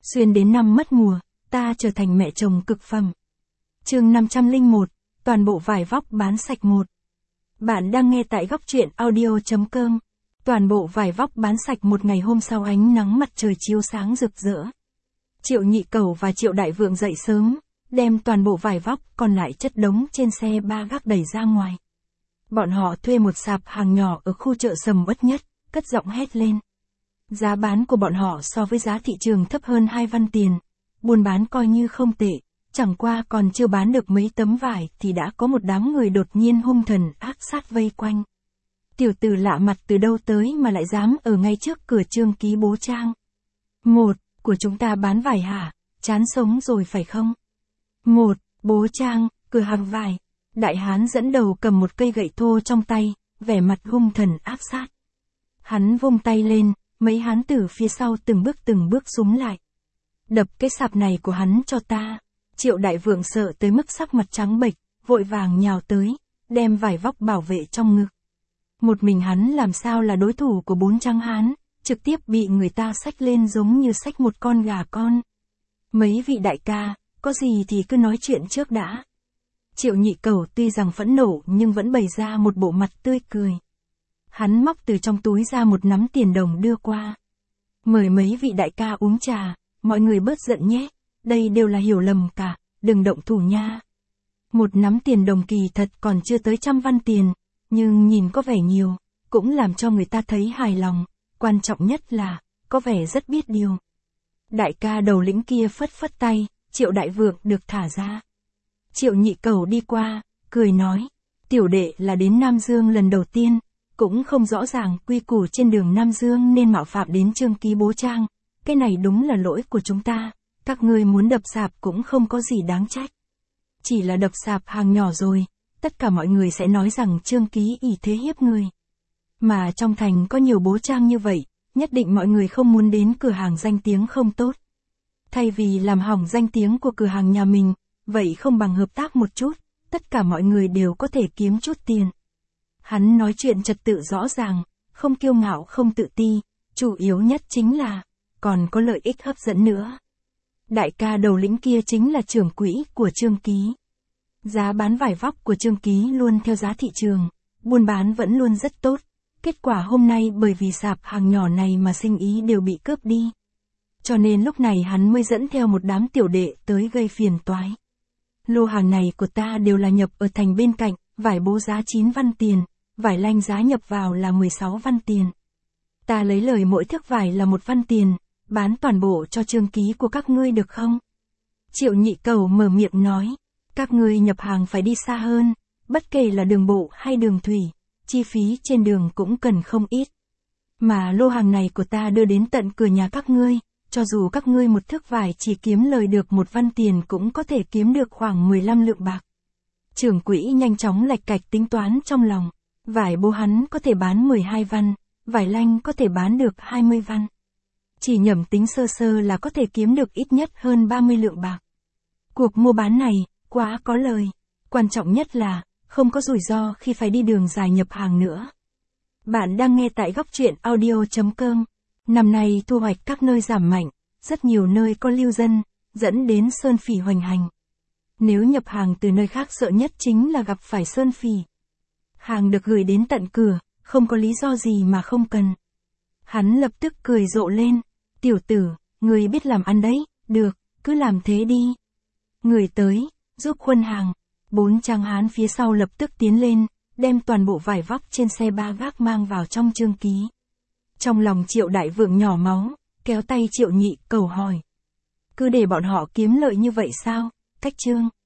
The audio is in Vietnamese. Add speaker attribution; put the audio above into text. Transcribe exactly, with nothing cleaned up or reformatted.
Speaker 1: Xuyên đến năm mất mùa, ta trở thành mẹ chồng cực phẩm. Chương năm trăm lẻ một, toàn bộ vải vóc bán sạch một. Bạn đang nghe tại góc truyện audio chấm com. Toàn bộ vải vóc bán sạch một ngày hôm sau ánh nắng mặt trời chiếu sáng rực rỡ. Triệu Nhị Cẩu và Triệu Đại Vượng dậy sớm, đem toàn bộ vải vóc còn lại chất đống trên xe ba gác đẩy ra ngoài. Bọn họ thuê một sạp hàng nhỏ ở khu chợ sầm uất nhất, cất giọng hét lên. Giá bán của bọn họ so với giá thị trường thấp hơn hai văn tiền, buôn bán coi như không tệ, chẳng qua còn chưa bán được mấy tấm vải thì đã có một đám người đột nhiên hung thần ác sát vây quanh. Tiểu tử lạ mặt từ đâu tới mà lại dám ở ngay trước cửa Trương Ký Bố Trang. Một, của chúng ta bán vải hả, chán sống rồi phải không? Một, Bố Trang, cửa hàng vải. Đại hán dẫn đầu cầm một cây gậy thô trong tay, vẻ mặt hung thần ác sát. Hắn vung tay lên, mấy hán tử phía sau từng bước từng bước súng lại. Đập cái sạp này của hắn cho ta. Triệu Đại Vượng sợ tới mức sắc mặt trắng bệch, vội vàng nhào tới, đem vải vóc bảo vệ trong ngực. Một mình hắn làm sao là đối thủ của bốn trắng hán, trực tiếp bị người ta xách lên giống như xách một con gà con. Mấy vị đại ca, có gì thì cứ nói chuyện trước đã. Triệu Nhị Cẩu tuy rằng phẫn nộ nhưng vẫn bày ra một bộ mặt tươi cười. Hắn móc từ trong túi ra một nắm tiền đồng đưa qua. Mời mấy vị đại ca uống trà, mọi người bớt giận nhé, đây đều là hiểu lầm cả, đừng động thủ nha. Một nắm tiền đồng kỳ thật còn chưa tới trăm văn tiền, nhưng nhìn có vẻ nhiều, cũng làm cho người ta thấy hài lòng, quan trọng nhất là, có vẻ rất biết điều. Đại ca đầu lĩnh kia phất phất tay, Triệu Đại Vượng được thả ra. Triệu Nhị Cẩu đi qua, cười nói, tiểu đệ là đến Nam Dương lần đầu tiên, cũng không rõ ràng quy củ trên đường Nam Dương nên mạo phạm đến Trương Ký Bố Trang, cái này đúng là lỗi của chúng ta, các ngươi muốn đập sạp cũng không có gì đáng trách. Chỉ là đập sạp hàng nhỏ rồi, tất cả mọi người sẽ nói rằng Trương Ký ỷ thế hiếp người. Mà trong thành có nhiều bố trang như vậy, nhất định mọi người không muốn đến cửa hàng danh tiếng không tốt. Thay vì làm hỏng danh tiếng của cửa hàng nhà mình, vậy không bằng hợp tác một chút, tất cả mọi người đều có thể kiếm chút tiền. Hắn nói chuyện trật tự rõ ràng, không kiêu ngạo không tự ti, chủ yếu nhất chính là, còn có lợi ích hấp dẫn nữa. Đại ca đầu lĩnh kia chính là trưởng quỹ của Trương Ký. Giá bán vải vóc của Trương Ký luôn theo giá thị trường, buôn bán vẫn luôn rất tốt. Kết quả hôm nay bởi vì sạp hàng nhỏ này mà sinh ý đều bị cướp đi. Cho nên lúc này hắn mới dẫn theo một đám tiểu đệ tới gây phiền toái. Lô hàng này của ta đều là nhập ở thành bên cạnh, vải bố giá chín văn tiền, vải lanh giá nhập vào là mười sáu văn tiền. Ta lấy lời mỗi thước vải là một văn tiền, bán toàn bộ cho Trương Ký của các ngươi được không? Triệu Nhị Cẩu mở miệng nói, các ngươi nhập hàng phải đi xa hơn, bất kể là đường bộ hay đường thủy, chi phí trên đường cũng cần không ít. Mà lô hàng này của ta đưa đến tận cửa nhà các ngươi, cho dù các ngươi một thước vải chỉ kiếm lời được một văn tiền cũng có thể kiếm được khoảng mười lăm lượng bạc. Trưởng quỹ nhanh chóng lạch cạch tính toán trong lòng, vải bố hắn có thể bán mười hai văn, vải lanh có thể bán được hai mươi văn. Chỉ nhẩm tính sơ sơ là có thể kiếm được ít nhất hơn ba mươi lượng bạc. Cuộc mua bán này, quá có lời. Quan trọng nhất là, không có rủi ro khi phải đi đường dài nhập hàng nữa. Bạn đang nghe tại góc truyện audio chấm com. Năm nay thu hoạch các nơi giảm mạnh, rất nhiều nơi có lưu dân, dẫn đến sơn phỉ hoành hành. Nếu nhập hàng từ nơi khác sợ nhất chính là gặp phải sơn phỉ. Hàng được gửi đến tận cửa, không có lý do gì mà không cần. Hắn lập tức cười rộ lên, tiểu tử, người biết làm ăn đấy, được, cứ làm thế đi. Người tới, giúp khuân hàng. Bốn trang hán phía sau lập tức tiến lên, đem toàn bộ vải vóc trên xe ba gác mang vào trong Trương Ký. Trong lòng Triệu Đại Vượng nhỏ máu, kéo tay Triệu Nhị Cẩu hỏi. Cứ để bọn họ kiếm lợi như vậy sao, Cách Trương?